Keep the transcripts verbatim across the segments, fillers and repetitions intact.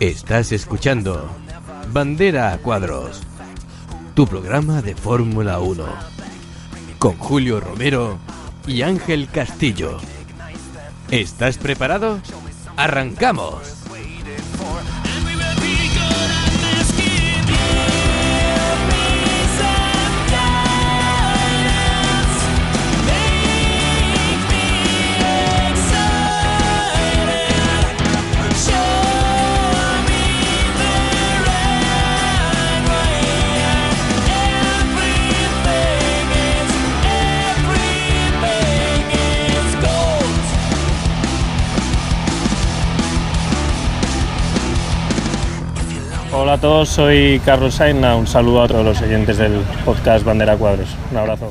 Estás escuchando Bandera a Cuadros, tu programa de Fórmula uno, con Julio Romero y Ángel Castillo. ¿Estás preparado? ¡Arrancamos! Hola a todos, soy Carlos Sainz, un saludo a todos los oyentes del podcast Bandera a Cuadros. Un abrazo.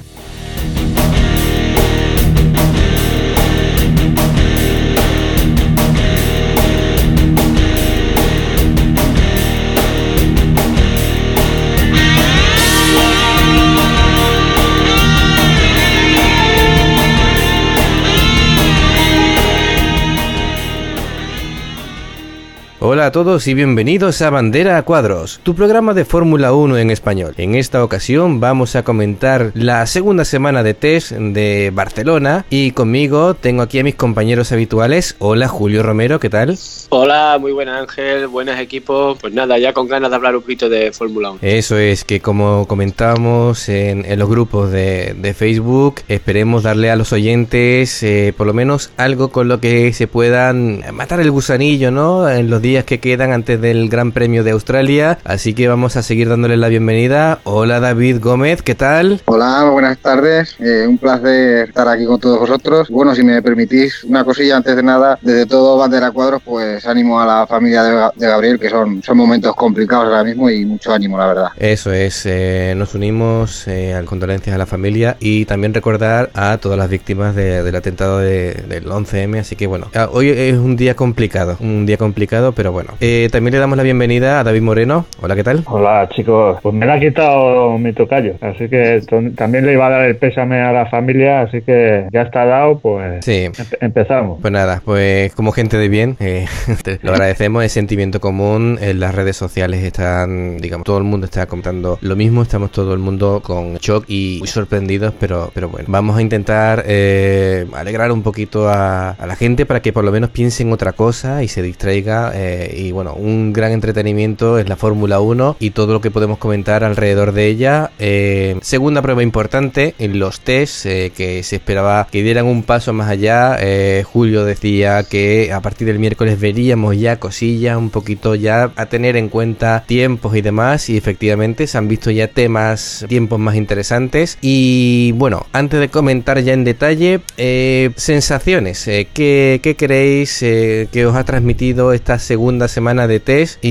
Hola a todos y bienvenidos a Bandera a Cuadros, tu programa de Fórmula uno en español. En esta ocasión vamos a comentar la segunda semana de test de Barcelona y conmigo tengo aquí a mis compañeros habituales. Hola Julio Romero, ¿qué tal? Hola, muy buenas Ángel, buenas equipos. Pues nada, ya con ganas de hablar un poquito de Fórmula uno. Eso es, que como comentábamos en, en los grupos de, de Facebook, esperemos darle a los oyentes eh, por lo menos algo con lo que se puedan matar el gusanillo, ¿no? En los días que quedan antes del Gran Premio de Australia, así que vamos a seguir dándoles la bienvenida. Hola David Gómez, ¿qué tal? Hola, buenas tardes, eh, un placer estar aquí con todos vosotros. Bueno, si me permitís una cosilla antes de nada, desde todo Bandera Cuadros, pues ánimo a la familia de, de Gabriel, que son, son momentos complicados ahora mismo y mucho ánimo, la verdad. Eso es, eh, nos unimos eh, a condolencias a la familia y también recordar a todas las víctimas de, del atentado de, del once eme, así que bueno, hoy es un día complicado, un día complicado, pero bueno. Eh, también le damos la bienvenida a David Moreno. Hola, ¿qué tal? Hola chicos, pues me la ha quitado mi tocayo, así que t- también le iba a dar el pésame a la familia, así que ya está dado, pues sí. em- empezamos. Pues nada, pues como gente de bien, eh, lo agradecemos, es sentimiento común, en las redes sociales están, digamos, todo el mundo está comentando lo mismo, estamos todo el mundo con shock y muy sorprendidos, pero, pero bueno, vamos a intentar eh, alegrar un poquito a, a la gente para que por lo menos piense en otra cosa y se distraiga. Eh, y bueno, un gran entretenimiento es la Fórmula uno y todo lo que podemos comentar alrededor de ella. Eh, segunda prueba importante en los tests, eh, que se esperaba que dieran un paso más allá. eh, Julio decía que a partir del miércoles veríamos ya cosillas, un poquito ya a tener en cuenta tiempos y demás, y efectivamente se han visto ya temas, tiempos más interesantes. Y bueno, antes de comentar ya en detalle, eh, sensaciones, eh, ¿qué, qué creéis eh, que os ha transmitido esta segunda semana de test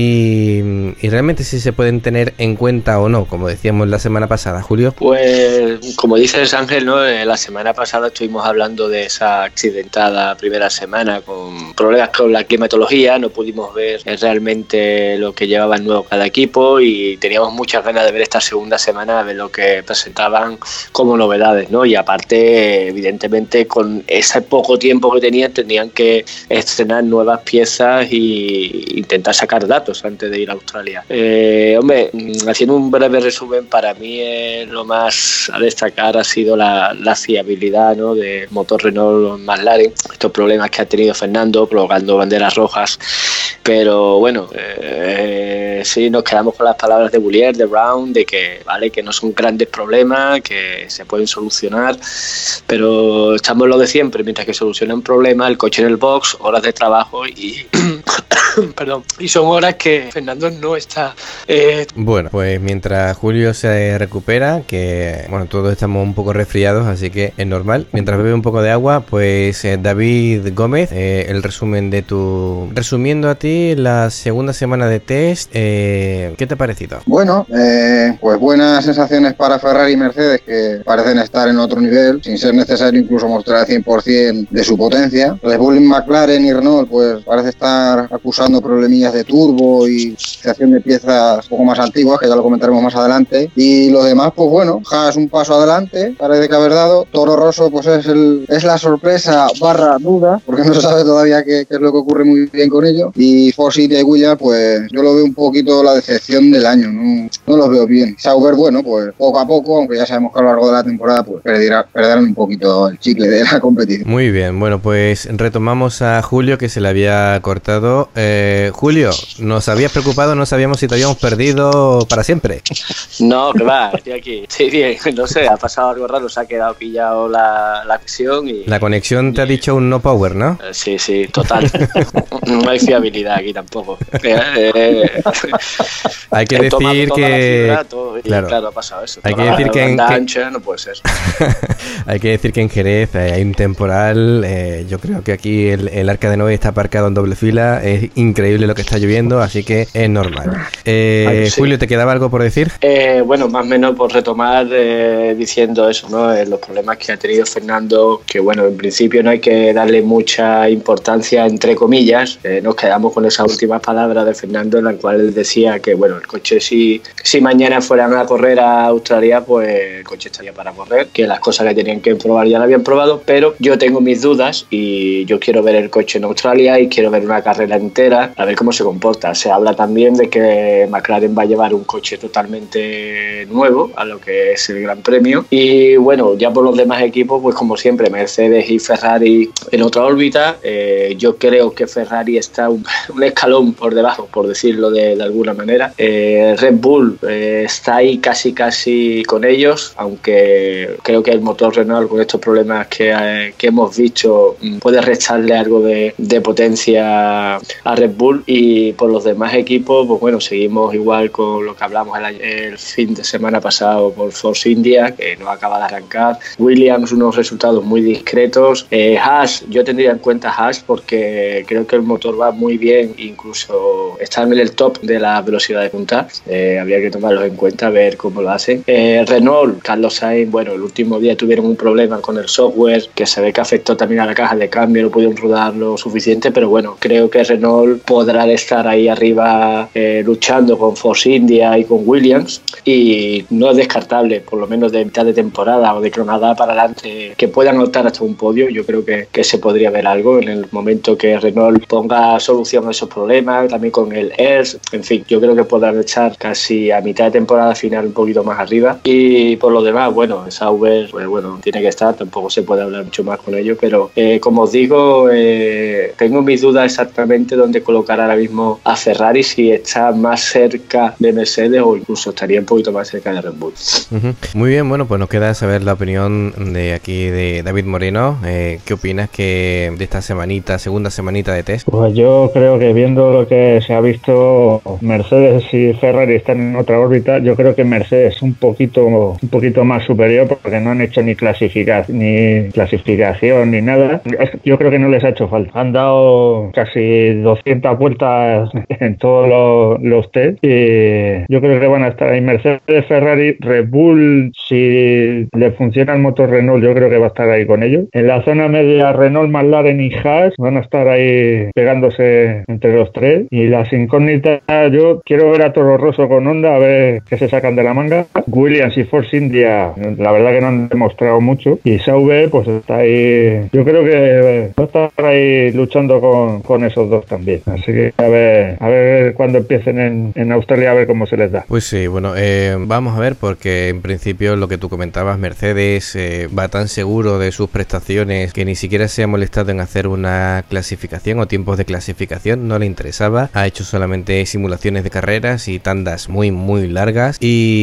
y, y realmente si se pueden tener en cuenta o no, como decíamos la semana pasada, Julio? Pues como dices Ángel, ¿no? La semana pasada estuvimos hablando de esa accidentada primera semana con problemas con la climatología, no pudimos ver realmente lo que llevaba nuevo cada equipo y teníamos muchas ganas de ver esta segunda semana, a ver lo que presentaban como novedades, ¿no? Y aparte, evidentemente, con ese poco tiempo que tenían, tenían que estrenar nuevas piezas y intentar sacar datos antes de ir a Australia. Eh, hombre, haciendo un breve resumen, para mí eh, lo más a destacar ha sido la, la fiabilidad, ¿no? Del motor Renault McLaren, estos problemas que ha tenido Fernando provocando banderas rojas, pero bueno, eh, sí nos quedamos con las palabras de Boulier, de Brown, de que vale, que no son grandes problemas, que se pueden solucionar, pero estamos lo de siempre, mientras que solucionan problemas, el coche en el box, horas de trabajo y perdón, y son horas que Fernando no está. Eh... Bueno, pues mientras Julio se recupera, que bueno, todos estamos un poco resfriados, así que es normal. Mientras bebe un poco de agua, pues eh, David Gómez, eh, el resumen de tu... Resumiendo a ti la segunda semana de test, eh, ¿qué te ha parecido? Bueno, eh, pues buenas sensaciones para Ferrari y Mercedes, que parecen estar en otro nivel, sin ser necesario incluso mostrar el cien por ciento de su potencia. Red Bull, McLaren y Renault, pues parece estar acusando causando problemillas de turbo y creación de piezas un poco más antiguas, que ya lo comentaremos más adelante. Y los demás, pues bueno, Haas un paso adelante, parece que haber dado. Toro Rosso, pues es el es la sorpresa barra duda, porque no se sabe todavía qué, qué es lo que ocurre muy bien con ello. Y Force India y Williams, pues yo lo veo un poquito la decepción del año, no, no los veo bien. Sauber, bueno, pues poco a poco, aunque ya sabemos que a lo largo de la temporada, pues perderá, perderán un poquito el chicle de la competición. Muy bien, bueno, pues retomamos a Julio, que se le había cortado. Eh, Julio, ¿nos habías preocupado? No sabíamos si te habíamos perdido para siempre. No, que va, estoy aquí. Sí, bien, no sé, ha pasado algo raro, se ha quedado pillado la, la acción y... La conexión te ha dicho un no power, ¿no? Sí, sí, total. No hay fiabilidad aquí tampoco. Eh, hay que decir que... Fibra, todo, y claro. claro, ha pasado eso. Hay que Toda decir la que en, banda que... ancha no puede ser. Hay que decir que en Jerez eh, hay un temporal. Eh, yo creo que aquí el, el Arca de Noé está aparcado en doble fila. Es increíble lo que está lloviendo, así que es normal. Eh, Ay, sí. Julio, ¿te quedaba algo por decir? Eh, bueno, más o menos por retomar eh, diciendo eso, ¿no? Eh, los problemas que ha tenido Fernando, que bueno, en principio no hay que darle mucha importancia, entre comillas. Eh, nos quedamos con esas últimas palabras de Fernando, en las cuales él decía que bueno, el coche si, si mañana fueran a correr a Australia, pues el coche estaría para correr, que las cosas que tenían que probar ya lo habían probado, pero yo tengo mis dudas y yo quiero ver el coche en Australia y quiero ver una carrera entera, a ver cómo se comporta. Se habla también de que McLaren va a llevar un coche totalmente nuevo a lo que es el Gran Premio y bueno, ya por los demás equipos, pues como siempre, Mercedes y Ferrari en otra órbita. Eh, yo creo que Ferrari está un, un escalón por debajo, por decirlo de, de alguna manera. Eh, Red Bull eh, está ahí casi casi con ellos, aunque creo que el motor Renault con estos problemas que, eh, que hemos visto puede restarle algo de, de potencia a Red Bull. Y por los demás equipos, pues bueno, seguimos igual con lo que hablamos el, el fin de semana pasado por Force India, que no acaba de arrancar. Williams, unos resultados muy discretos. eh, Haas, yo tendría en cuenta Haas porque creo que el motor va muy bien, incluso está en el top de la velocidad de punta. Eh, habría que tomarlos en cuenta, ver cómo lo hacen. eh, Renault, Carlos Sainz, bueno, el último día tuvieron un problema con el software que se ve que afectó también a la caja de cambio, no pudieron rodar lo suficiente, pero bueno, creo que Renault podrá estar ahí arriba eh, luchando con Force India y con Williams, y no es descartable, por lo menos de mitad de temporada o de cronada para adelante, que puedan optar hasta un podio. Yo creo que, que se podría ver algo en el momento que Renault ponga solución a esos problemas, también con el E R S, en fin, yo creo que podrán echar casi a mitad de temporada final un poquito más arriba. Y por lo demás, bueno, Sauber, pues bueno, tiene que estar, tampoco se puede hablar mucho más con ello, pero eh, como os digo, eh, tengo mis dudas exactamente dónde colocar ahora mismo a Ferrari, si está más cerca de Mercedes o incluso estaría un poquito más cerca de Red Bull. Uh-huh. Muy bien, bueno, pues nos queda saber la opinión de aquí de David Moreno. Eh, ¿Qué opinas que de esta semanita, segunda semanita de test? Pues yo creo que viendo lo que se ha visto, Mercedes y Ferrari están en otra órbita. Yo creo que Mercedes es un poquito, un poquito más superior porque no han hecho ni clasifica, ni clasificación ni nada. Yo creo que no les ha hecho falta. Han dado casi doscientas vueltas en todos los, los test y yo creo que van a estar ahí Mercedes, Ferrari, Red Bull. Si le funciona el motor Renault, yo creo que va a estar ahí con ellos. En la zona media, Renault, McLaren y Haas van a estar ahí pegándose entre los tres. Y las incógnitas, yo quiero ver a Toro Rosso con Honda, a ver qué se sacan de la manga. Williams y Force India, la verdad que no han demostrado mucho. Y Sauber, pues está ahí, yo creo que va a estar ahí luchando con, con esos dos también. Así que a ver, a ver cuando empiecen en, en Australia, a ver cómo se les da. Pues sí, bueno, eh, vamos a ver, porque en principio lo que tú comentabas, Mercedes eh, va tan seguro de sus prestaciones que ni siquiera se ha molestado en hacer una clasificación o tiempos de clasificación, no le interesaba. Ha hecho solamente simulaciones de carreras y tandas muy muy largas.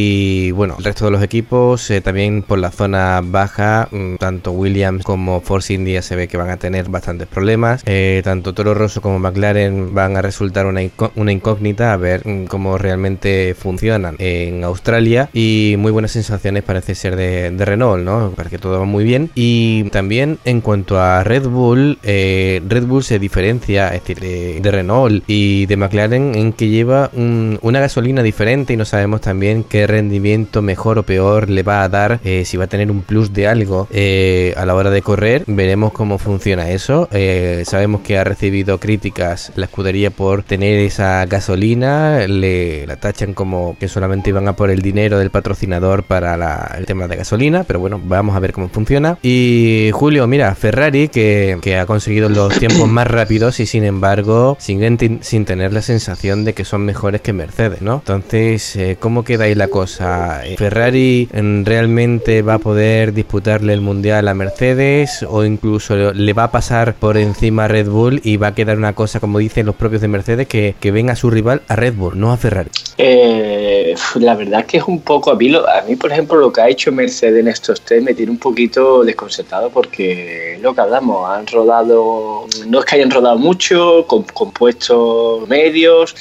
Y bueno, el resto de los equipos eh, también por la zona baja, mmm, tanto Williams como Force India se ve que van a tener bastantes problemas. Eh, tanto Toro Rosso como McLaren van a resultar una, incó una incógnita, a ver mmm, cómo realmente funcionan en Australia. Y muy buenas sensaciones parece ser de, de Renault, ¿no? Parece que todo va muy bien. Y también en cuanto a Red Bull, eh, Red Bull se diferencia es decir, de, de Renault y de McLaren en que lleva un, una gasolina diferente y no sabemos también qué rendimiento mejor o peor le va a dar, eh, si va a tener un plus de algo eh, a la hora de correr. Veremos cómo funciona eso. Eh, sabemos que ha recibido críticas más la escudería por tener esa gasolina, le la tachan como que solamente iban a por el dinero del patrocinador para la, el tema de gasolina, pero bueno, vamos a ver cómo funciona. Y Julio, mira, Ferrari que, que ha conseguido los tiempos más rápidos y sin embargo siguen sin tener la sensación de que son mejores que Mercedes, ¿no? Entonces, eh, ¿cómo queda ahí la cosa? ¿Ferrari realmente va a poder disputarle el mundial a Mercedes o incluso le va a pasar por encima a Red Bull y va a quedar una cosa, como dicen los propios de Mercedes, que, que ven a su rival a Red Bull, no a Ferrari? Eh, la verdad que es un poco, a mí, lo, a mí por ejemplo lo que ha hecho Mercedes en estos test me tiene un poquito desconcertado porque lo que hablamos, han rodado, no es que hayan rodado mucho, con, con puestos medios,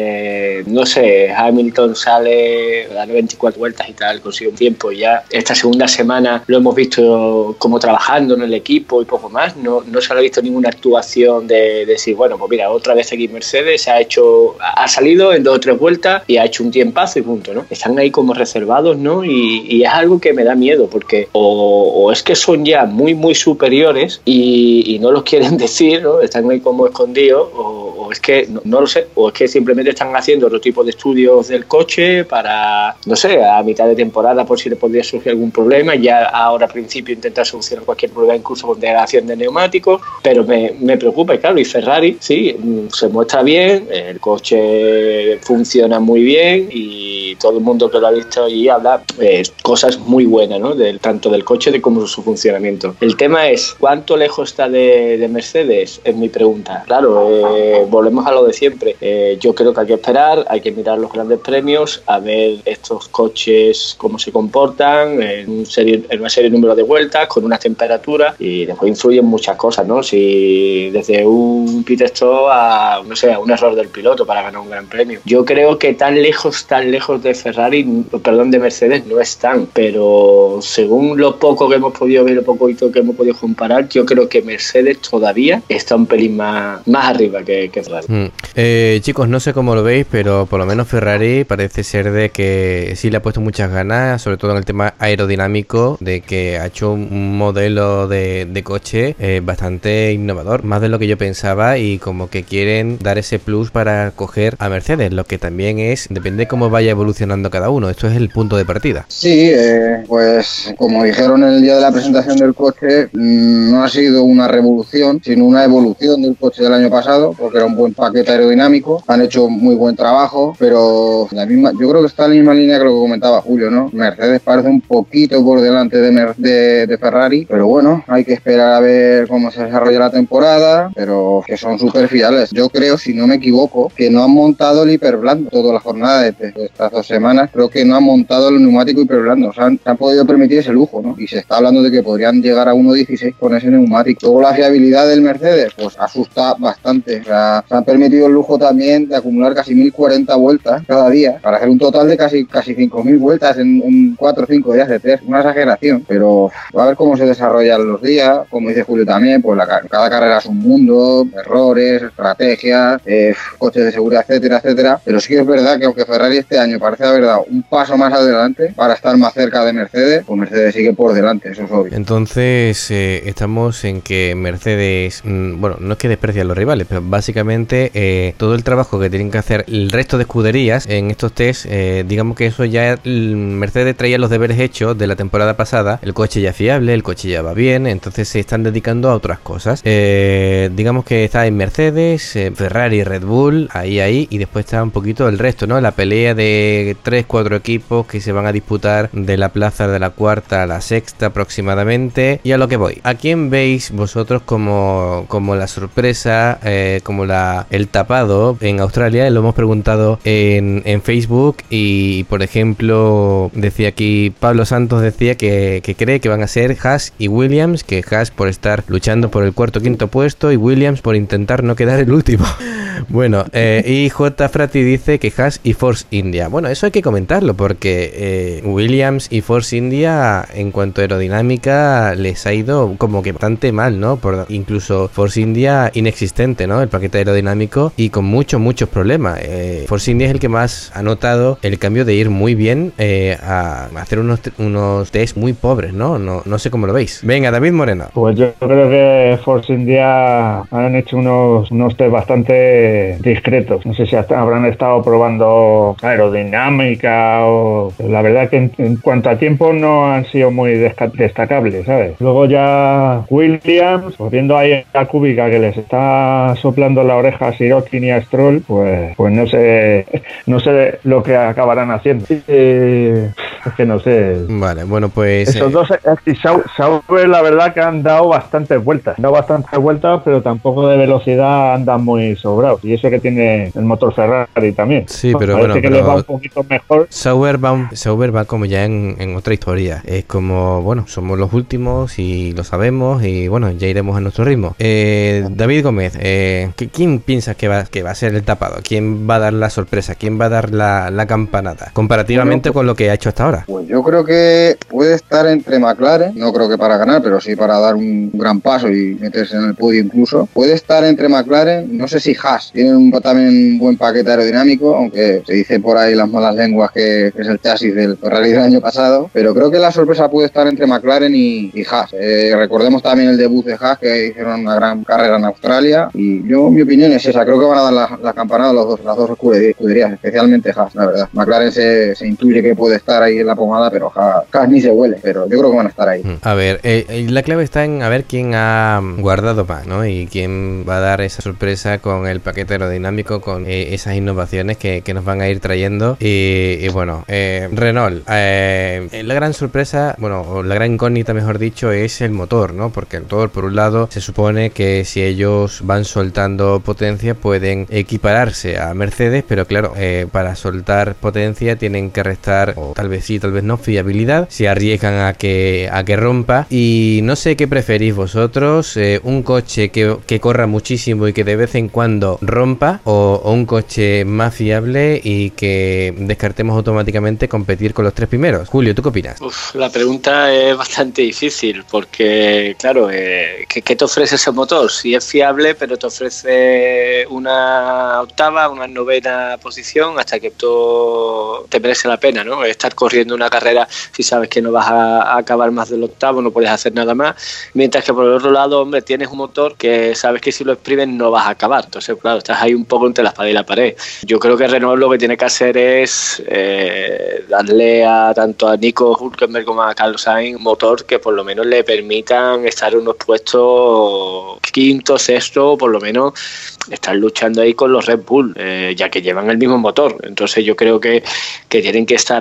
eh, no sé, Hamilton sale, da veinticuatro vueltas y tal, consigue un tiempo y ya esta segunda semana lo hemos visto como trabajando en el equipo y poco más, no, no se ha visto ninguna actuación de, de decir, bueno, pues mira, otra vez aquí Mercedes ha hecho, ha salido en dos o tres vueltas y ha hecho un tiempazo y punto, ¿no? Están ahí como reservados, ¿no? Y, y es algo que me da miedo porque o, o es que son ya muy, muy superiores y, y no los quieren decir, ¿no? Están ahí como escondidos o, o es que, no, no lo sé, o es que simplemente están haciendo otro tipo de estudios del coche para, no sé, a mitad de temporada por si le podría surgir algún problema, ya ahora al principio intentar solucionar cualquier problema incluso con degradación de neumáticos, pero me, me preocupa y claro, y Ferrari sí, se muestra bien, el coche funciona muy bien y todo el mundo que lo ha visto allí habla eh, cosas muy buenas, ¿no? Del, tanto del coche de como su funcionamiento. El tema es, ¿cuánto lejos está de, de Mercedes? Es mi pregunta. Claro, eh, volvemos a lo de siempre. Eh, yo creo que hay que esperar, hay que mirar los grandes premios, a ver estos coches cómo se comportan en, un serie, en una serie de número de vueltas, con unas temperaturas y después influyen muchas cosas, ¿no? Si desde un pit stop a, no sé, a un error del piloto para ganar un gran premio. Yo creo que tan lejos, tan lejos de Ferrari, perdón, de Mercedes no están, pero según lo poco que hemos podido ver, lo poquito que hemos podido comparar, yo creo que Mercedes todavía está un pelín más, más arriba que, que Ferrari. Mm. Eh, chicos, no sé cómo lo veis, pero por lo menos Ferrari parece ser de que sí le ha puesto muchas ganas, sobre todo en el tema aerodinámico, de que ha hecho un modelo de, de coche eh, bastante innovador, más de lo que yo pensaba, y como que quieren dar ese plus para coger a Mercedes, lo que también es, depende de cómo vaya evolucionando cada uno, esto es el punto de partida. Sí, eh, pues como dijeron el día de la presentación del coche, mmm, no ha sido una revolución, sino una evolución del coche del año pasado, porque era un buen paquete aerodinámico, han hecho muy buen trabajo, pero la misma, yo creo que está en la misma línea que lo que comentaba Julio, ¿no? Mercedes parece un poquito por delante de, Mer de, de Ferrari, pero bueno, hay que esperar a ver cómo se desarrolla la temporada, pero que son súper fiables. Yo creo, si no me equivoco, que no han montado el hiperblando toda la jornada de, de estas dos semanas, creo que no han montado el neumático hiperblando, o sea, han, han podido permitir ese lujo, ¿no? Y se está hablando de que podrían llegar a uno dieciséis con ese neumático. Luego la fiabilidad del Mercedes, pues asusta bastante, o sea, se han permitido el lujo también de acumular casi mil cuarenta vueltas cada día, para hacer un total de casi, casi cinco mil vueltas en, en cuatro o cinco días de test, una exageración, pero va a ver cómo se desarrollan los días, como dice Julio también, pues la, cada carrera es un mundo, errores, estrategias, eh, coches de seguridad, etcétera, etcétera, pero sí que es verdad que aunque Ferrari este año parece haber dado un paso más adelante para estar más cerca de Mercedes, pues Mercedes sigue por delante, eso es obvio. Entonces eh, estamos en que Mercedes, mmm, bueno, no es que desprecia a los rivales, pero básicamente eh, todo el trabajo que tienen que hacer el resto de escuderías en estos test, eh, digamos que eso ya Mercedes traía los deberes hechos de la temporada pasada, el coche ya fiable, el coche ya va bien, entonces se están dedicando a otras cosas. Eh, digamos que está en Mercedes, eh, Ferrari, Red Bull, ahí, ahí, y después está un poquito el resto, ¿no? La pelea de tres, cuatro equipos que se van a disputar de la plaza de la cuarta a la sexta aproximadamente. Y a lo que voy, ¿a quién veis vosotros como, como la sorpresa, eh, como la el tapado en Australia? Lo hemos preguntado en, en Facebook y, por ejemplo, decía aquí, Pablo Santos decía que, que cree que van a ser Haas y Williams, que Haas por estar luchando por el cuarto o quinto puesto y Williams por intentar no quedar el último. Bueno, eh, y J. Frati dice que Haas y Force India. Bueno, bueno, eso hay que comentarlo porque eh, Williams y Force India en cuanto a aerodinámica les ha ido como que bastante mal, ¿no? Por, incluso Force India inexistente, ¿no? El paquete aerodinámico y con muchos, muchos problemas. Eh, Force India es el que más ha notado el cambio de ir muy bien eh, a hacer unos, unos test muy pobres, ¿no? ¿no? No sé cómo lo veis. Venga, David Moreno. Pues yo creo que Force India han hecho unos, unos test bastante discretos. No sé si hasta habrán estado probando aerodinámica o... La verdad que en, en cuanto a tiempo no han sido muy destacables, ¿sabes? Luego ya Williams, pues viendo ahí a Kubica que les está soplando la oreja a Sirotkin y a Stroll, pues, pues no sé no sé lo que acabarán haciendo. Eh, es que no sé. Vale, bueno, pues... Esos eh... dos, y Sauber la verdad que han dado bastantes vueltas. Han dado bastantes vueltas, pero tampoco de velocidad andan muy sobrados. Y eso que tiene el motor Ferrari también. Sí, pero Parece bueno, que pero les va un poquito mejor. Sauber va, Sauber va como ya en, en otra historia. Es como, bueno, somos los últimos y lo sabemos y bueno, ya iremos a nuestro ritmo. Eh, David Gómez, eh, ¿quién piensas que va, que va a ser el tapado? ¿Quién va a dar la sorpresa? ¿Quién va a dar la, la campanada? Comparativamente bueno, con lo que ha hecho hasta ahora. Pues yo creo que puede estar entre McLaren, no creo que para ganar, pero sí para dar un gran paso y meterse en el podio incluso. Puede estar entre McLaren, no sé si Haas, tienen un, también un buen paquete aerodinámico, aunque se dice por ahí las malas lenguas que es el chasis del Ferrari del año pasado, pero creo que la sorpresa puede estar entre McLaren y, y Haas. Eh, recordemos también el debut de Haas, que hicieron una gran carrera en Australia, y yo, mi opinión es esa, creo que van a dar la, la campanada los dos, las dos escuderías, especialmente Haas, la verdad. McLaren se, se intuye que puede estar ahí en la pomada, pero Haas, Haas ni se huele, pero yo creo que van a estar ahí. A ver, eh, la clave está en a ver quién ha guardado más, ¿no? Y quién va a dar esa sorpresa con el paquete aerodinámico, con eh, esas innovaciones que, que nos van a ir trayendo. Y, y bueno, eh, Renault, eh, la gran sorpresa, bueno, o la gran incógnita, mejor dicho, es el motor, ¿no? Porque el motor, por un lado, se supone que si ellos van soltando potencia pueden equipararse a Mercedes, pero claro, eh, para soltar potencia tienen que restar, o tal vez sí, tal vez no, fiabilidad. Se arriesgan a que, a que rompa. Y no sé qué preferís vosotros, eh, un coche que, que corra muchísimo y que de vez en cuando rompa, o, o un coche más fiable y que descartemos automáticamente competir con los tres primeros. Julio, ¿tú qué opinas? Uf, la pregunta es bastante difícil porque, claro, eh, ¿qué, ¿qué te ofrece ese motor? Si es fiable, pero te ofrece una octava, una novena posición hasta que todo te merece la pena, ¿no? Estar corriendo una carrera si sabes que no vas a, a acabar más del octavo, no puedes hacer nada más, mientras que por el otro lado, hombre, tienes un motor que sabes que si lo exprimes no vas a acabar. Entonces, claro, estás ahí un poco entre la espada y la pared. Yo creo que Renault lo que tiene que hacer es eh, darle a tanto a Nico Hülkenberg como a Carlos Sainz motor que por lo menos le permitan estar en unos puestos quinto, sexto, por lo menos estar luchando ahí con los Red Bull, eh, ya que llevan el mismo motor. Entonces yo creo que, que tienen que estar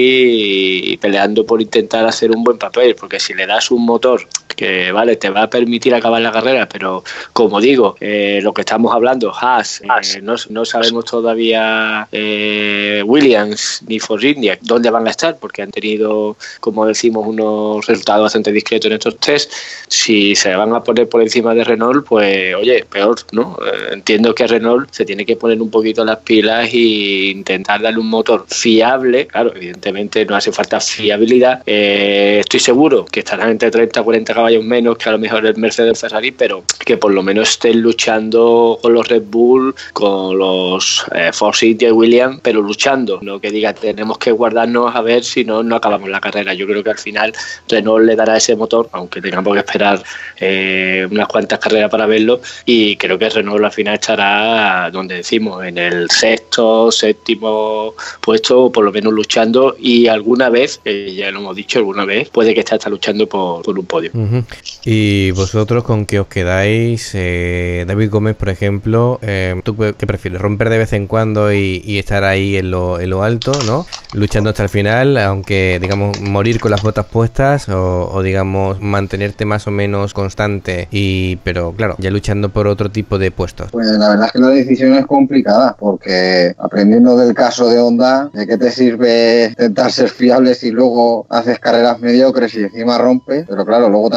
ahí y peleando por intentar hacer un buen papel, porque si le das un motor que vale, te va a permitir acabar la carrera, pero como digo, eh, lo que estamos hablando, Haas, eh, no, no sabemos todavía eh, Williams ni Force India dónde van a estar, porque han tenido, como decimos, unos resultados bastante discretos en estos test. Si se van a poner por encima de Renault, pues oye, peor, ¿no? Eh, entiendo que Renault se tiene que poner un poquito las pilas e intentar darle un motor fiable. Claro, evidentemente no hace falta fiabilidad. Eh, estoy seguro que estarán entre treinta a cuarenta caballos menos que a lo mejor el Mercedes Ferrari, pero que por lo menos estén luchando con los Red Bull, con los eh, Force India y Williams, pero luchando, no que diga tenemos que guardarnos a ver si no, no acabamos la carrera. Yo creo que al final Renault le dará ese motor, aunque tengamos que esperar eh, unas cuantas carreras para verlo, y creo que Renault al final estará donde decimos, en el sexto, séptimo puesto, por lo menos luchando, y alguna vez, eh, ya lo hemos dicho, alguna vez puede que esté hasta luchando por, por un podio. Uh-huh. ¿Y vosotros con qué os quedáis? Eh, David Gómez, por ejemplo, eh, ¿tú qué prefieres? ¿Romper de vez en cuando y, y estar ahí en lo, en lo alto, ¿no? Luchando hasta el final, aunque, digamos, morir con las botas puestas, o, o digamos, mantenerte más o menos constante, y pero claro, ya luchando por otro tipo de puestos? Pues la verdad es que la decisión es complicada, porque aprendiendo del caso de Honda, ¿de qué te sirve intentar ser fiable si luego haces carreras mediocres y encima rompes? Pero claro, luego también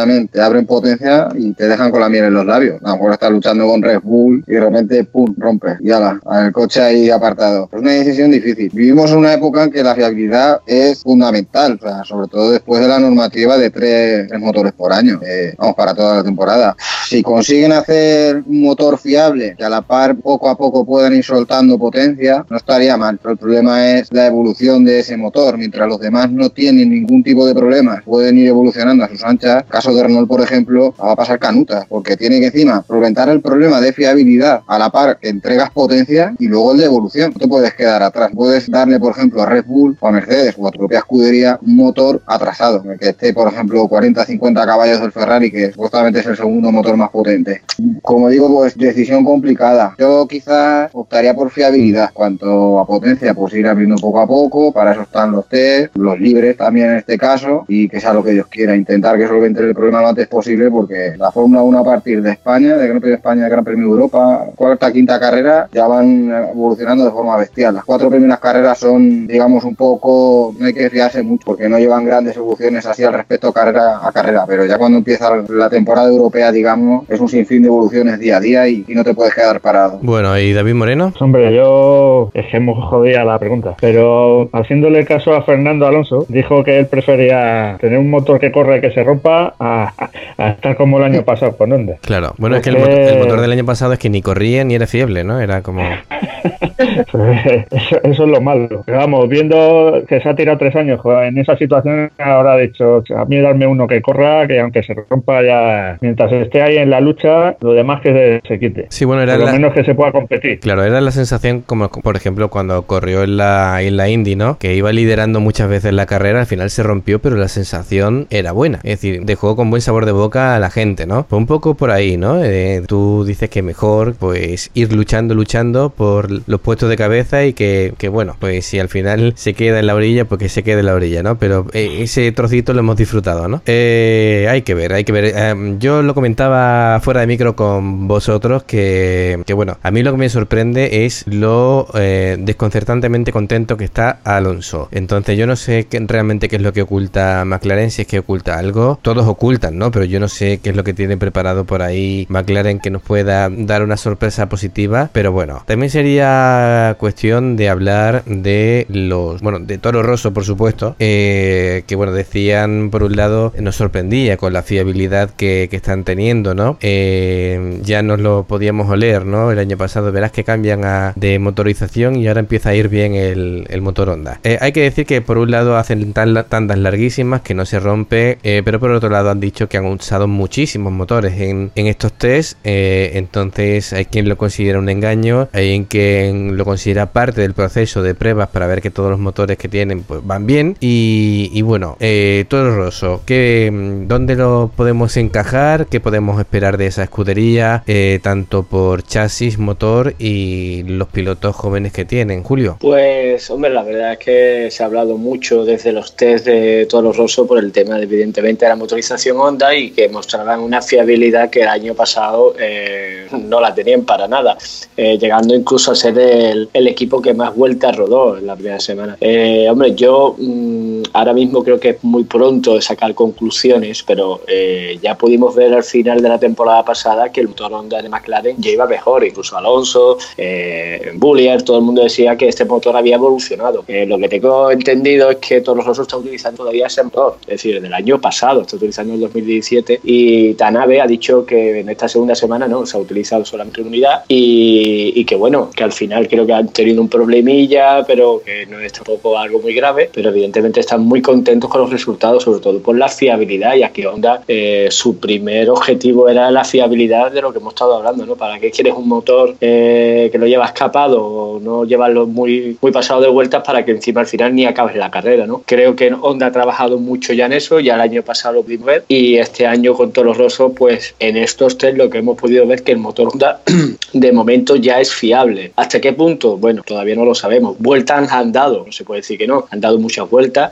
también te abren potencia y te dejan con la miel en los labios. A lo mejor estás luchando con Red Bull y de repente, pum, rompe. Y ala, el coche ahí apartado. Es una decisión difícil. Vivimos en una época en que la fiabilidad es fundamental, o sea, sobre todo después de la normativa de tres, tres motores por año. Eh, vamos, para toda la temporada. Si consiguen hacer un motor fiable, que a la par poco a poco puedan ir soltando potencia, no estaría mal. Pero el problema es la evolución de ese motor. Mientras los demás no tienen ningún tipo de problemas, pueden ir evolucionando a sus anchas. Caso de Renault, por ejemplo, va a pasar canuta, porque tiene que encima solventar el problema de fiabilidad a la par que entregas potencia y luego el de evolución. No te puedes quedar atrás. Puedes darle, por ejemplo, a Red Bull o a Mercedes o a tu propia escudería un motor atrasado, que esté, por ejemplo, cuarenta a cincuenta caballos del Ferrari, que supuestamente es el segundo motor más potente. Como digo, pues decisión complicada. Yo quizás optaría por fiabilidad. Cuanto a potencia, pues ir abriendo poco a poco. Para eso están los test, los libres también en este caso, y que sea lo que Dios quiera. Intentar que solvente el problema lo antes posible, porque la Fórmula uno a partir de España, de Gran Premio de España, de Gran Premio de Europa, cuarta, quinta carrera, ya van evolucionando de forma bestial. Las cuatro primeras carreras son, digamos, un poco, no hay que fiarse mucho, porque no llevan grandes evoluciones así al respecto carrera a carrera, pero ya cuando empieza la temporada europea, digamos, es un sinfín de evoluciones día a día y, y no te puedes quedar parado. Bueno, ¿y David Moreno? Hombre, yo es que hemos jodida la pregunta, pero haciéndole caso a Fernando Alonso, dijo que él prefería tener un motor que corre y que se rompa a, a, a estar como el año pasado con Honda. Claro, bueno, es que el motor, el motor del año pasado es que ni corría ni era fiable, ¿no? Era como... eso, eso es lo malo. Pero vamos, viendo que se ha tirado tres años en esa situación, ahora ha dicho, a mí darme uno que corra, que aunque se rompa ya, mientras esté ahí en la lucha, lo demás que se, se quite. Sí, bueno, era por lo la... menos que se pueda competir. Claro, era la sensación como, por ejemplo, cuando corrió en la, en la Indy, ¿no? Que iba liderando muchas veces la carrera, al final se rompió, pero la sensación era buena. Es decir, dejó con buen sabor de boca a la gente, ¿no? Fue un poco por ahí, ¿no? Eh, tú dices que mejor, pues, ir luchando, luchando por los puestos de cabeza y que, que, bueno, pues si al final se queda en la orilla, pues que se quede en la orilla, ¿no? Pero eh, ese trocito lo hemos disfrutado, ¿no? Eh, hay que ver, hay que ver. Eh, yo lo comentaba fuera de micro con vosotros que, que, bueno, a mí lo que me sorprende es lo eh, desconcertantemente contento que está Alonso. Entonces yo no sé qué, realmente qué es lo que oculta McLaren, si es que oculta algo. Todos ocultan, ¿no? Pero yo no sé qué es lo que tiene preparado por ahí McLaren que nos pueda dar una sorpresa positiva. Pero bueno, también sería cuestión de hablar de los, bueno, de Toro Rosso, por supuesto, eh, que bueno, decían por un lado, nos sorprendía con la fiabilidad que, que están teniendo, ¿no? Eh, ya nos lo podíamos oler, ¿no? El año pasado, verás que cambian a, de motorización y ahora empieza a ir bien el, el motor Honda. Eh, hay que decir que por un lado hacen tan, tandas larguísimas que no se rompe, eh, pero por otro lado han dicho que han usado muchísimos motores en, en estos test, eh, entonces hay quien lo considera un engaño, hay quien lo considera parte del proceso de pruebas para ver que todos los motores que tienen pues van bien y, y bueno, eh, Toro Rosso, ¿qué, ¿dónde lo podemos encajar? ¿Qué podemos esperar de esa escudería? Eh, tanto por chasis, motor y los pilotos jóvenes que tienen, Julio. Pues hombre, la verdad es que se ha hablado mucho desde los test de Toro Rosso por el tema de, evidentemente, de la motorización Honda y que mostraban una fiabilidad que el año pasado eh, no la tenían para nada, eh, llegando incluso a ser el, el equipo que más vueltas rodó en la primera semana. Eh, hombre, yo mmm, ahora mismo creo que es muy pronto de sacar conclusiones, pero eh, ya pudimos ver al final de la temporada pasada que el motor Honda de McLaren ya iba mejor, incluso Alonso, eh, Bullier, todo el mundo decía que este motor había evolucionado. Eh, lo que tengo entendido es que Toro Rosso está utilizando todavía ese motor, es decir, del año pasado, está utilizando el dos mil diecisiete y Tanabe ha dicho que en esta segunda semana no, se ha utilizado solamente una unidad y, y que bueno, que al final creo que han tenido un problemilla, pero que no es tampoco algo muy grave, pero evidentemente están muy contentos con los resultados, sobre todo por la fiabilidad, y aquí Honda eh, su primer objetivo era la fiabilidad de lo que hemos estado hablando, ¿no? ¿Para qué quieres un motor eh, que lo lleva escapado o no llevarlo muy, muy pasado de vueltas para que encima al final ni acabes la carrera, ¿no? Creo que Honda ha trabajado mucho ya en eso, ya el año pasado lo pudimos ver y este año con Toro Rosso, pues en estos test lo que hemos podido ver que el motor Honda de momento ya es fiable. ¿Hasta qué punto? Bueno, todavía no lo sabemos. Vueltas han dado, no se puede decir que no, han dado muchas vueltas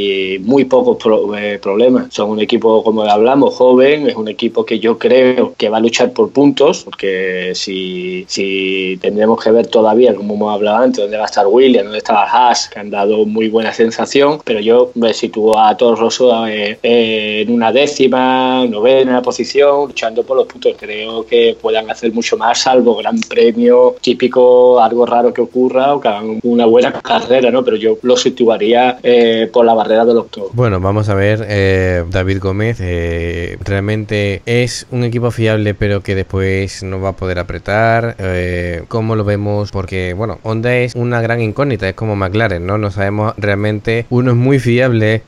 y muy pocos pro, eh, problemas. Son un equipo, como hablamos, joven, es un equipo que yo creo que va a luchar por puntos, porque si, si tendremos que ver todavía, como hemos hablado antes, dónde va a estar Williams, dónde estaba Haas, que han dado muy buena sensación, pero yo me sitúo a Toro Rosso eh, eh, en una décima, novena posición, luchando por los puntos. Creo que puedan hacer mucho más, salvo Gran Premio típico, algo raro que ocurra o que hagan una buena carrera, ¿no? Pero yo lo situaría eh, por la barrera del octavo. Bueno, vamos a ver, eh, David Gómez, eh, realmente es un equipo fiable, pero que después no va a poder apretar. Eh, ¿Cómo lo vemos? Porque, bueno, Honda es una gran incógnita, es como McLaren, ¿no? No sabemos realmente, uno es muy fiable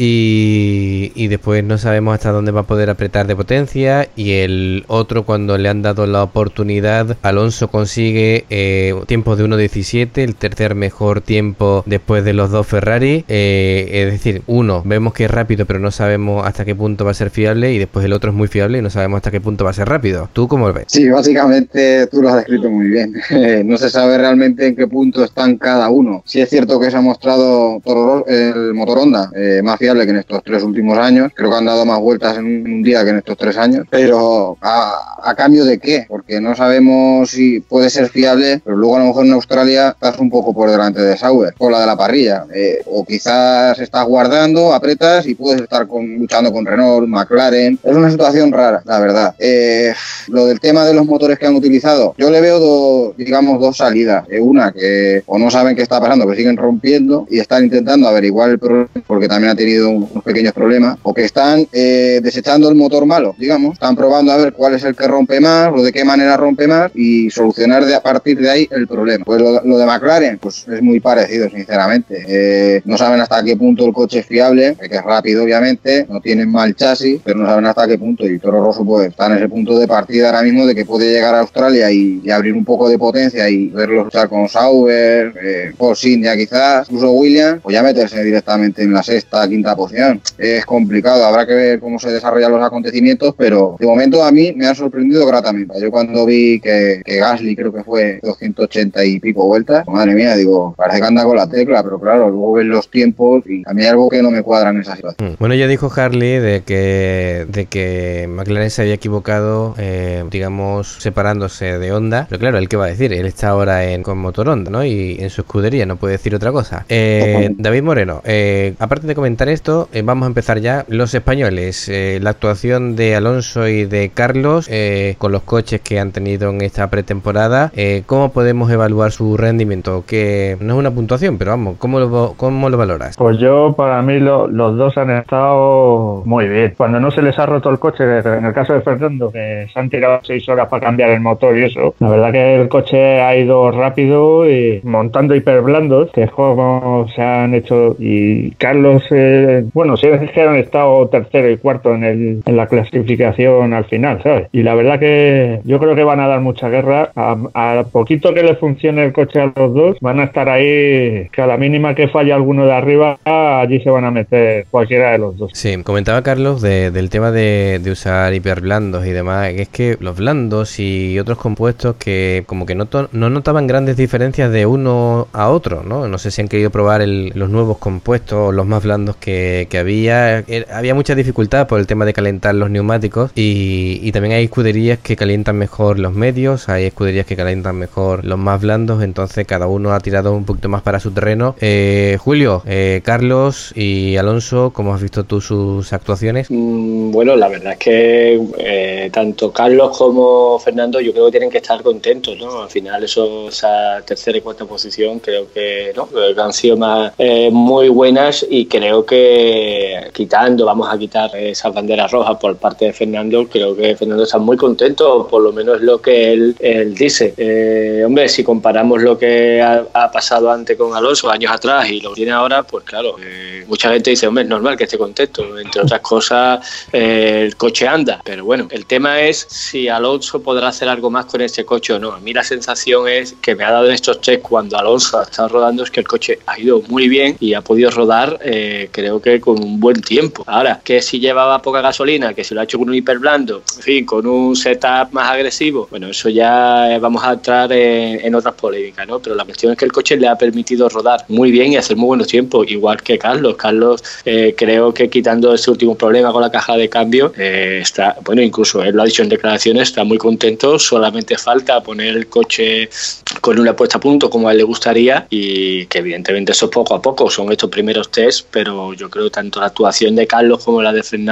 y, y después no sabemos hasta dónde va a poder apretar de potencia, y el otro, cuando le han dado la oportunidad, Alonso consigue eh, tiempos de uno diecisiete, el tercer mejor tiempo después de los dos Ferrari, eh, es decir, uno vemos que es rápido pero no sabemos hasta qué punto va a ser fiable, y después el otro es muy fiable y no sabemos hasta qué punto va a ser rápido. ¿Tú cómo lo ves? Sí, básicamente tú lo has descrito muy bien. No se sabe realmente en qué punto están cada uno. Sí es cierto que se ha mostrado Toro, el motor Honda eh, más fiable que en estos tres últimos años. Creo que han dado más vueltas en un día que en estos tres años. Pero ¿a, a cambio de qué? Porque no sabemos si puede ser fiable, pero luego a lo mejor en Australia estás un poco por delante de Sauber, por la de la parrilla. Eh, o quizás estás guardando, apretas y puedes estar con, luchando con Renault, McLaren. Es una situación rara, la verdad. Eh, lo del tema de los motores que han utilizado, yo le veo dos, digamos, dos salidas. Eh, una que o no saben qué está pasando, que siguen rompiendo y están intentando averiguar el problema, porque también ha tenido unos pequeños problemas, o que están eh, desechando el motor malo, digamos, están probando a ver cuál es el que rompe más o de qué manera rompe más y solucionar de, a partir de ahí el problema. Pues lo, lo de McLaren, pues es muy parecido, sinceramente. Eh, no saben hasta qué punto el coche es fiable, que es rápido, obviamente, no tienen mal chasis, pero no saben hasta qué punto, y Toro Rosso pues está en ese punto de partida ahora mismo de que puede llegar a Australia y, y abrir un poco de potencia y verlos luchar con Sauber, eh, Force India quizás, incluso Williams, o ya meterse directamente en la sexta, quinta posición. Es complicado, habrá que ver cómo se desarrollan los acontecimientos, pero de momento a mí me han sorprendido gratamente. Yo cuando vi que, que Gasly creo que fue doscientos ochenta y pico vueltas, madre mía, digo, parece que anda con la tecla, pero claro, luego ves los tiempos y a mí hay algo que no me cuadra en esa situación. Bueno, ya dijo Harley de que, de que McLaren se había equivocado, eh, digamos, separándose de Honda, pero claro, ¿él qué va a decir? Él está ahora en, con motor Honda, ¿no? Y en su escudería, no puede decir otra cosa. Eh, David Moreno, eh, aparte de comentar esto, eh, vamos a empezar ya. Los españoles, eh, la actuación de Alonso y de Carlos, eh, con los coches que han tenido en esta pretemporada, eh, ¿cómo podemos evaluar su rendimiento? Que no es una puntuación, pero vamos, ¿cómo lo, cómo lo valoras? Pues yo, para mí, lo, los dos han estado muy bien. Cuando no se les ha roto el coche, en el caso de Fernando, que se han tirado seis horas para cambiar el motor y eso, la verdad que el coche ha ido rápido y montando hiperblandos, que es como se han hecho. Y Carlos, eh, bueno, sí es que han estado tercero y cuarto en, el, en la clasificación al final, ¿sabes? Y la verdad que yo creo que van a dar mucha guerra. A, a poquito que le funcione el coche a los dos, van a estar ahí, que a la mínima que falle alguno de arriba, allí se van a meter cualquiera de los dos. Sí, comentaba Carlos de, del tema de, de usar hiperblandos y demás, que es que los blandos y otros compuestos que como que no, to, no notaban grandes diferencias de uno a otro, ¿no? No sé si han querido probar el, los nuevos compuestos, los más blandos que, que había. Era, había mucha dificultad por el tema de calentar los neumáticos y, y también hay escuderías que calientan mejor los medios, hay escuderías que calientan mejor los más blandos, entonces cada uno ha tirado un poquito más para su terreno. Eh, Julio, eh, Carlos y Alonso, ¿cómo has visto tú sus actuaciones? Mm, bueno, la verdad es que eh, tanto Carlos como Fernando yo creo que tienen que estar contentos, ¿no? Al final eso, esa tercera y cuarta posición creo que, ¿no? que han sido más, eh, muy buenas, y creo que quitando, vamos a quitar esas banderas rojas por parte de Fernando, creo que Fernando está muy contento, por lo menos lo que él, él dice. Eh, hombre, si comparamos lo que ha, ha pasado antes con Alonso años atrás y lo tiene ahora, pues claro, eh, mucha gente dice, hombre, es normal que esté contento, entre otras cosas eh, el coche anda, pero bueno, el tema es si Alonso podrá hacer algo más con ese coche o no. A mí la sensación es que me ha dado en estos checks cuando Alonso ha estado rodando es que el coche ha ido muy bien y ha podido rodar, eh, creo que con un buen tiempo. Ahora, que si llevaba poca gasolina, que si lo ha hecho con un hiperblando, en fin, con un setup más agresivo, bueno, eso ya vamos a entrar en, en otras polémicas, ¿no? Pero la cuestión es que el coche le ha permitido rodar muy bien y hacer muy buenos tiempos, igual que Carlos. Carlos, eh, creo que quitando ese último problema con la caja de cambio, eh, está, bueno, incluso él lo ha dicho en declaraciones, está muy contento, solamente falta poner el coche con una puesta a punto como a él le gustaría, y que evidentemente eso es poco a poco, son estos primeros test, pero yo creo que tanto la actuación de Carlos como la de Fernando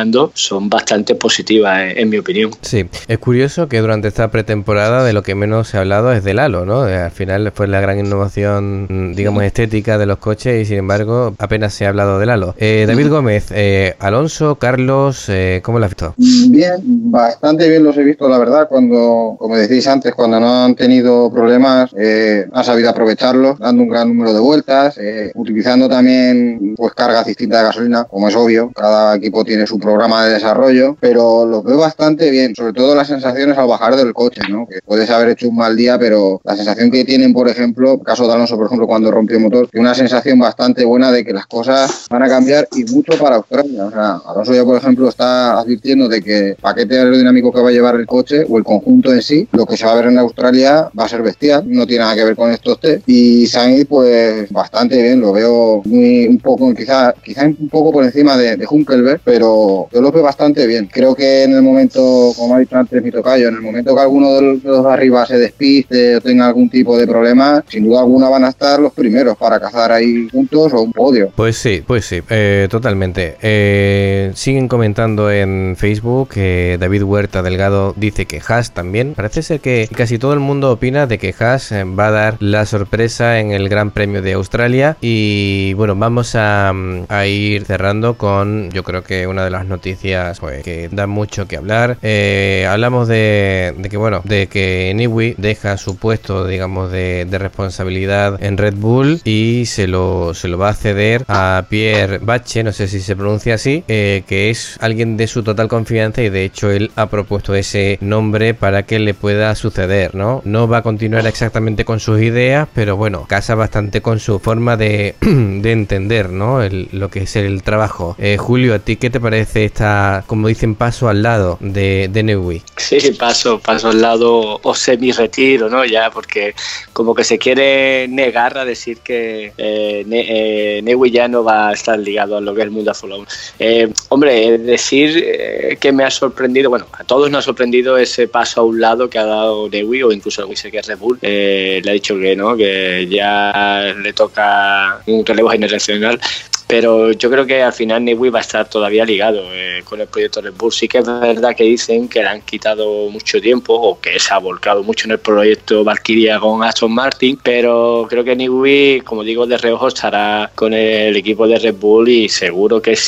funcionando son bastante positivas, en, en mi opinión. Sí, es curioso que durante esta pretemporada de lo que menos se ha hablado es del halo, ¿no? Al final fue la gran innovación, digamos, estética de los coches y sin embargo apenas se ha hablado del halo. Eh, David Gómez, eh, Alonso, Carlos, eh, ¿cómo lo has visto? Bien, bastante bien los he visto, la verdad, cuando, como decís antes, cuando no han tenido problemas, eh, han sabido aprovecharlos, dando un gran número de vueltas, eh, utilizando también pues cargas distintas de gasolina, como es obvio, cada equipo tiene su programa de desarrollo, pero los veo bastante bien, sobre todo las sensaciones al bajar del coche, ¿no? Que puedes haber hecho un mal día, pero la sensación que tienen, por ejemplo, el caso de Alonso, por ejemplo, cuando rompió el motor, tiene una sensación bastante buena de que las cosas van a cambiar y mucho para Australia. O sea, Alonso ya, por ejemplo, está advirtiendo de que el paquete aerodinámico que va a llevar el coche o el conjunto en sí, lo que se va a ver en Australia va a ser bestial, no tiene nada que ver con estos test. Y Sainz, pues bastante bien, lo veo muy un poco, quizá, quizá un poco por encima de, de Hülkenberg, pero yo lo veo bastante bien. Creo que en el momento, como ha dicho antes mi tocayo, en el momento que alguno de los, de los de arriba se despiste o tenga algún tipo de problema, sin duda alguna van a estar los primeros para cazar ahí puntos o un podio. Pues sí, pues sí, eh, totalmente. Eh, siguen comentando en Facebook que David Huerta Delgado dice que Haas también. Parece ser que casi todo el mundo opina de que Haas va a dar la sorpresa en el Gran Premio de Australia. Y bueno, vamos a, a ir cerrando con, yo creo que una de las noticias pues, que da mucho que hablar. Eh, hablamos de, de que bueno, de que Newey deja su puesto, digamos, de, de responsabilidad en Red Bull y se lo, se lo va a ceder a Pierre Bache, no sé si se pronuncia así, eh, que es alguien de su total confianza y de hecho él ha propuesto ese nombre para que le pueda suceder, ¿no? No va a continuar exactamente con sus ideas, pero bueno, casa bastante con su forma de, de entender, ¿no? El, lo que es el trabajo. Eh, Julio, ¿a ti qué te parece esta, como dicen, paso al lado de, de Newey? Sí, paso, paso al lado o semi-retiro, ¿no? Ya, porque como que se quiere negar a decir que eh, ne, eh, Newey ya no va a estar ligado a lo que es el mundo de Fórmula uno. Eh, hombre, decir eh, que me ha sorprendido, bueno, a todos nos ha sorprendido ese paso a un lado que ha dado Newey, o incluso a sé que Red Bull eh, le ha dicho que no, que ya le toca un relevo generacional. Pero yo creo que al final Newey va a estar todavía ligado eh, con el proyecto Red Bull. Sí que es verdad que dicen que le han quitado mucho tiempo o que se ha volcado mucho en el proyecto Valkyria con Aston Martin, pero creo que Newey, como digo, de reojo estará con el equipo de Red Bull y seguro que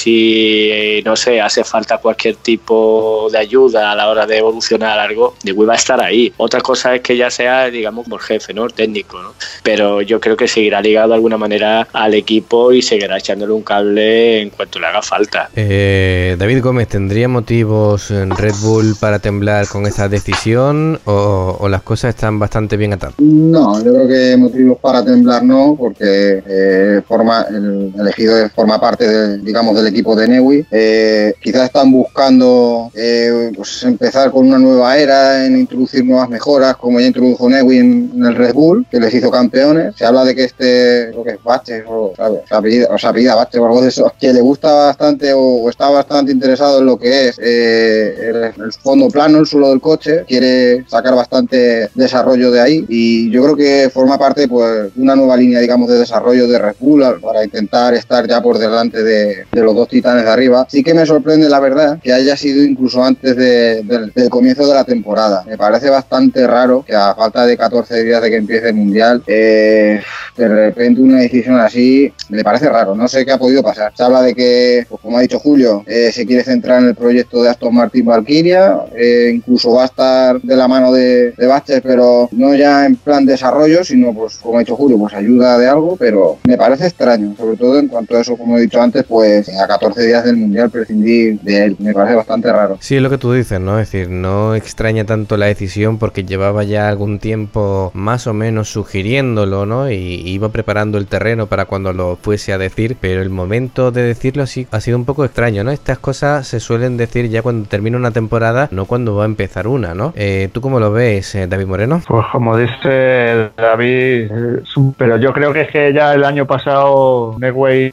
si, no sé, hace falta cualquier tipo de ayuda a la hora de evolucionar algo, Newey va a estar ahí. Otra cosa es que ya sea, digamos, como el jefe, ¿no? El técnico, ¿no? Pero yo creo que seguirá ligado de alguna manera al equipo y seguirá echándole un cable en cuanto le haga falta. Eh, David Gómez, ¿tendría motivos en Red Bull para temblar con esta decisión o, o las cosas están bastante bien atadas? No, yo creo que motivos para temblar no, porque eh, forma el elegido forma parte de, digamos, del equipo de Newey. Eh, quizás están buscando eh, pues empezar con una nueva era, en introducir nuevas mejoras, como ya introdujo Newey en, en el Red Bull, que les hizo campeones. Se habla de que este, lo que es Bache, o se apellida, o se apellida Bache o algo de eso, que le gusta bastante o, o está bastante interesado en lo que es eh, el, el fondo plano, el suelo del coche, quiere sacar bastante desarrollo de ahí y yo creo que forma parte pues una nueva línea, digamos, de desarrollo de Red Bull para intentar estar ya por delante de, de los dos titanes de arriba. Sí que me sorprende, la verdad, que haya sido incluso antes de, de, del comienzo de la temporada. Me parece bastante raro que a falta de catorce días de que empiece el Mundial, eh, de repente una decisión así, me parece raro, no sé qué ha podido pasar. Se habla de que, pues como ha dicho Julio, eh, se quiere centrar en el proyecto de Aston Martin Valkyria, eh, incluso va a estar de la mano de, de Baches, pero no ya en plan desarrollo, sino pues como ha dicho Julio, pues ayuda de algo, pero me parece extraño, sobre todo en cuanto a eso, como he dicho antes, pues a catorce días del Mundial prescindir de él, me parece bastante raro. Sí, es lo que tú dices, ¿no? Es decir, no extraña tanto la decisión porque llevaba ya algún tiempo más o menos sugiriéndolo, ¿no? Y iba preparando el terreno para cuando lo fuese a decir, pero el momento de decirlo así ha sido un poco extraño, ¿no? Estas cosas se suelen decir ya cuando termina una temporada, no cuando va a empezar una, ¿no? Eh, ¿Tú cómo lo ves, eh, David Moreno? Pues como dice David, eh, pero yo creo que es que ya el año pasado Newey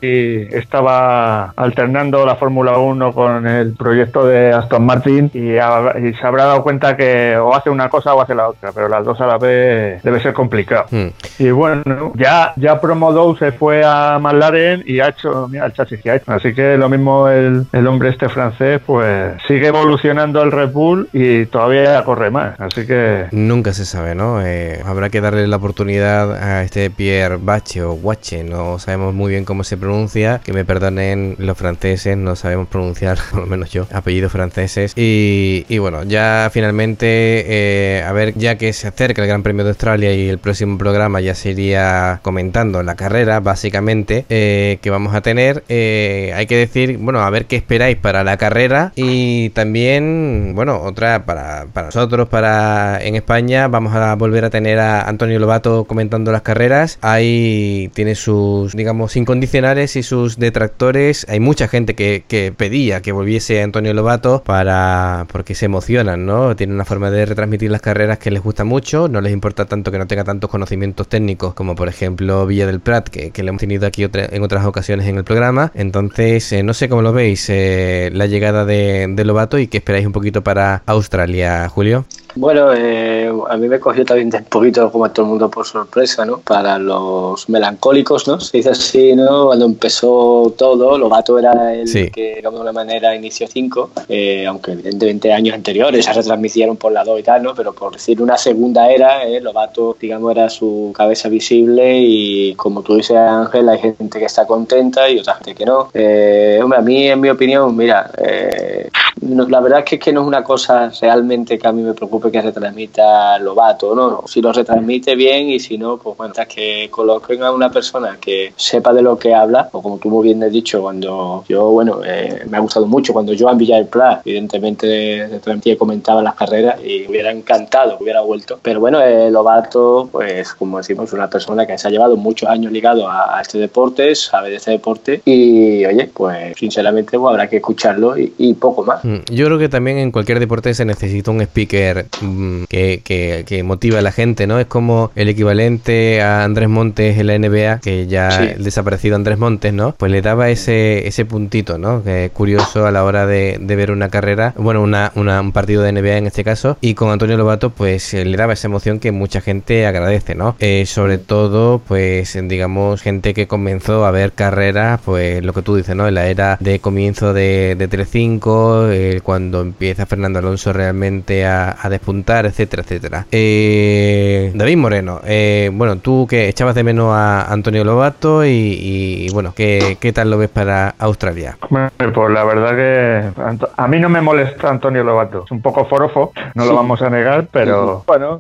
estaba alternando la Fórmula uno con el proyecto de Aston Martin y, a, y se habrá dado cuenta que o hace una cosa o hace la otra, pero las dos a la vez debe ser complicado. Hmm. Y bueno, ya, ya Promo dos se fue a McLaren y ha hecho, mira el chasis que ha hecho. Así que lo mismo el, el hombre este francés, pues sigue evolucionando el Red Bull y todavía corre más. Así que... Nunca se sabe, ¿no? Eh, habrá que darle la oportunidad a este Pierre Bache o Wache, no sabemos muy bien cómo se pronuncia, que me perdonen los franceses, no sabemos pronunciar, por lo menos yo, apellidos franceses. Y, y bueno, ya finalmente, eh, a ver, ya que se acerca el Gran Premio de Australia y el próximo programa ya se iría comentando la carrera, básicamente, eh, que vamos a tener, eh, hay que decir, bueno, a ver qué esperáis para la carrera y también, bueno, otra para, para nosotros, para en España, vamos a volver a tener a Antonio Lobato comentando las carreras. Ahí tiene sus, digamos, incondicionales y sus detractores. Hay mucha gente que, que pedía que volviese Antonio Lobato para porque se emocionan, ¿no? Tiene una forma de retransmitir las carreras que les gusta mucho, no les importa tanto que no tenga tantos conocimientos técnicos como por ejemplo Villa del Prat, que, que le hemos tenido aquí otra, en otras ocasiones en el programa. Entonces, eh, no sé cómo lo veis, eh, la llegada de, de Lobato y qué esperáis un poquito para Australia, Julio. Bueno, eh, a mí me cogió también un poquito como a todo el mundo por sorpresa, ¿no? Para los melancólicos, ¿no? Se dice así, ¿no? Cuando empezó todo, Lobato era el sí. que, digamos, de una manera inició cinco, eh, aunque evidentemente años anteriores se retransmitieron por la dos y tal, ¿no? Pero por decir una segunda era, eh, Lobato, digamos, era su cabeza visible y como tú dices, Ángel, hay gente que está contenta y otra gente que no. Eh, hombre, a mí, en mi opinión, mira, eh, no, la verdad es que, es que no es una cosa realmente que a mí me preocupe que retransmita Lobato, ¿no? Si lo retransmite bien y si no, pues bueno, hasta que coloquen a una persona que sepa de lo que habla, o como tú muy bien has dicho, cuando yo, bueno, eh, me ha gustado mucho cuando Joan Villar-Prat, evidentemente retransmitía y comentaba las carreras y hubiera encantado que hubiera vuelto, pero bueno, eh, Lobato, pues como decimos, es una persona que se ha llevado muchos años ligado a, a este deporte, sabe de este deporte y, oye, pues sinceramente pues, habrá que escucharlo y, y poco más. Yo creo que también en cualquier deporte se necesita un speaker Que, que, que motiva a la gente, ¿no? Es como el equivalente a Andrés Montes en la N B A, que ya sí. el desaparecido Andrés Montes, ¿no? Pues le daba ese ese puntito, ¿no? Que es curioso a la hora de, de ver una carrera, bueno, una, una, un partido de N B A en este caso, y con Antonio Lobato, pues eh, le daba esa emoción que mucha gente agradece, ¿no? Eh, sobre todo, pues, digamos, gente que comenzó a ver carreras, pues lo que tú dices, ¿no? En la era de comienzo de, de Telecinco, eh, cuando empieza Fernando Alonso realmente a, a despuntar, etcétera, etcétera. Eh, David Moreno, eh, bueno, tú que echabas de menos a Antonio Lobato y, y bueno, ¿qué, ¿qué tal lo ves para Australia? Bueno, pues la verdad que a mí no me molesta Antonio Lobato, es un poco forofo, no lo vamos a negar, pero bueno,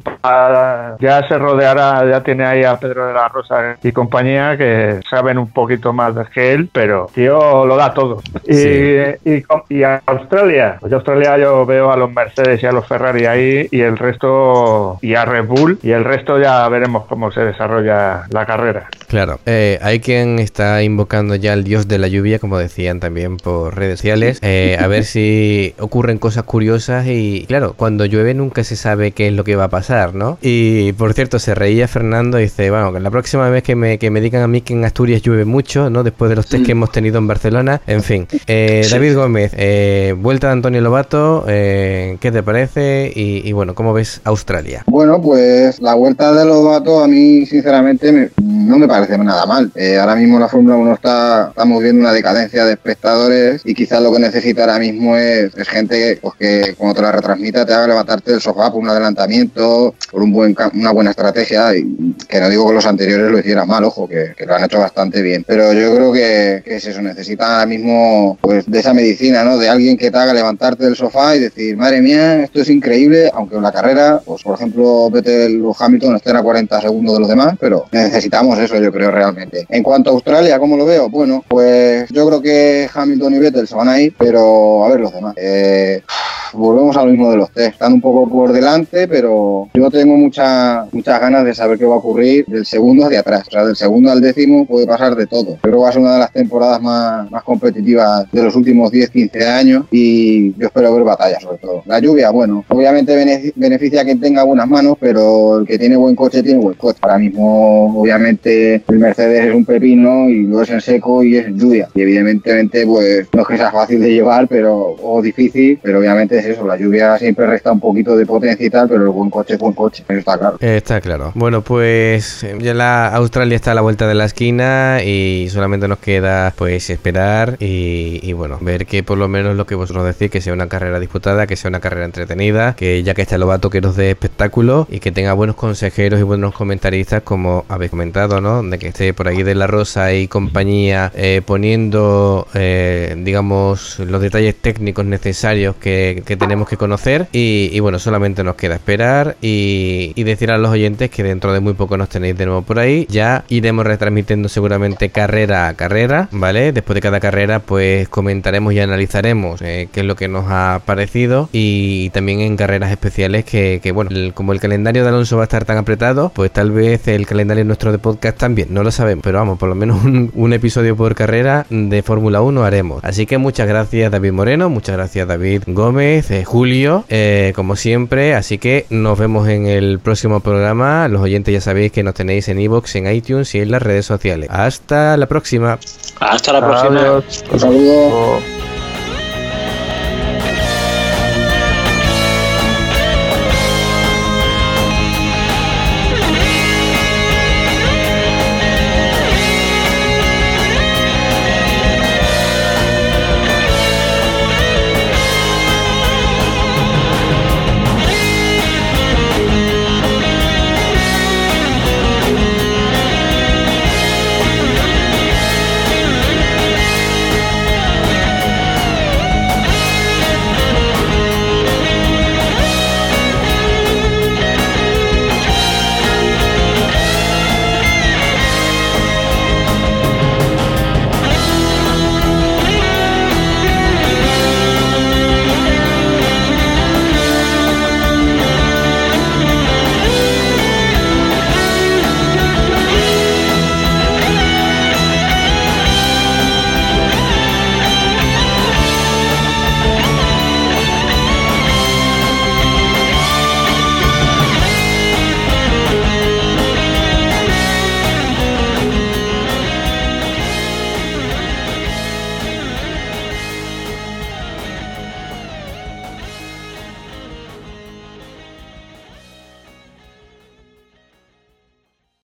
ya se rodeará, ya tiene ahí a Pedro de la Rosa y compañía que saben un poquito más que él, pero tío lo da todo. Y, sí. y, y a Australia, pues a Australia yo veo a los Mercedes y a los Ferrari ahí y el resto, y a Red Bull, y el resto ya veremos cómo se desarrolla la carrera. Claro, eh, hay quien está invocando ya al dios de la lluvia, como decían también por redes sociales, eh, a ver si ocurren cosas curiosas y claro, cuando llueve nunca se sabe qué es lo que va a pasar, ¿no? Y por cierto, se reía Fernando y dice, bueno, que la próxima vez que me, que me digan a mí que en Asturias llueve mucho, ¿no? Después de los test que hemos tenido en Barcelona, en fin. Eh, sí. David Gómez, eh, vuelta de Antonio Lobato, eh, ¿qué te parece? Y, y bueno, ¿cómo ves Australia? Bueno, pues la vuelta de Lobato a mí sinceramente me, no me parece nada mal. Eh, ahora mismo la Fórmula uno está, estamos viendo una decadencia de espectadores y quizás lo que necesita ahora mismo es, es gente que, pues que cuando te la retransmita te haga levantarte del sofá por un adelantamiento, por un buen, una buena estrategia, y que no digo que los anteriores lo hicieran mal, ojo, que, que lo han hecho bastante bien, pero yo creo que, que es eso, necesita ahora mismo pues de esa medicina, ¿no? De alguien que te haga levantarte del sofá y decir, madre mía, esto es increíble, aunque en la carrera, pues por ejemplo, Vettel o Hamilton estén a cuarenta segundos de los demás, pero necesitamos eso, yo creo, realmente. En cuanto a Australia, ¿cómo lo veo? Bueno, pues yo creo que Hamilton y Vettel se van a ir, pero a ver los demás. Eh, volvemos a lo mismo de los test. Están un poco por delante, pero yo tengo mucha, muchas ganas de saber qué va a ocurrir del segundo hacia atrás. O sea, del segundo al décimo puede pasar de todo. Yo creo que va a ser una de las temporadas más, más competitivas de los últimos diez, quince años y yo espero ver batallas sobre todo. La lluvia, bueno, obviamente beneficia a quien tenga buenas manos, pero el que tiene buen coche tiene buen coche. Ahora mismo, obviamente, el Mercedes es un pepino y lo es en seco y es en lluvia. Y evidentemente, pues, no es que sea fácil de llevar, pero o difícil, pero obviamente realmente es eso, la lluvia siempre resta un poquito de potencia y tal, pero el buen coche es buen coche, eso está claro. Eh, está claro. Bueno, pues ya la Australia está a la vuelta de la esquina y solamente nos queda pues esperar y, y bueno, ver que por lo menos lo que vosotros decís, que sea una carrera disputada, que sea una carrera entretenida, que ya que está Lobato, que nos dé espectáculo y que tenga buenos consejeros y buenos comentaristas, como habéis comentado, ¿no? De que esté por ahí de la Rosa y compañía eh, poniendo, eh, digamos, los detalles técnicos necesarios que, que tenemos que conocer y, y bueno, solamente nos queda esperar y, y decir a los oyentes que dentro de muy poco nos tenéis de nuevo por ahí. Ya iremos retransmitiendo seguramente carrera a carrera, ¿vale? Después de cada carrera pues comentaremos y analizaremos eh, qué es lo que nos ha parecido y también en carreras especiales que, que bueno, el, como el calendario de Alonso va a estar tan apretado, pues tal vez el calendario nuestro de podcast también, no lo sabemos, pero vamos, por lo menos un, un episodio por carrera de Fórmula uno haremos. Así que muchas gracias David Moreno, muchas gracias David Gómez, eh, Julio, eh, como siempre, así que nos vemos en el próximo programa. Los oyentes ya sabéis que nos tenéis en iVoox, en iTunes y en las redes sociales. Hasta la próxima. Hasta la próxima. Adiós. Un saludo.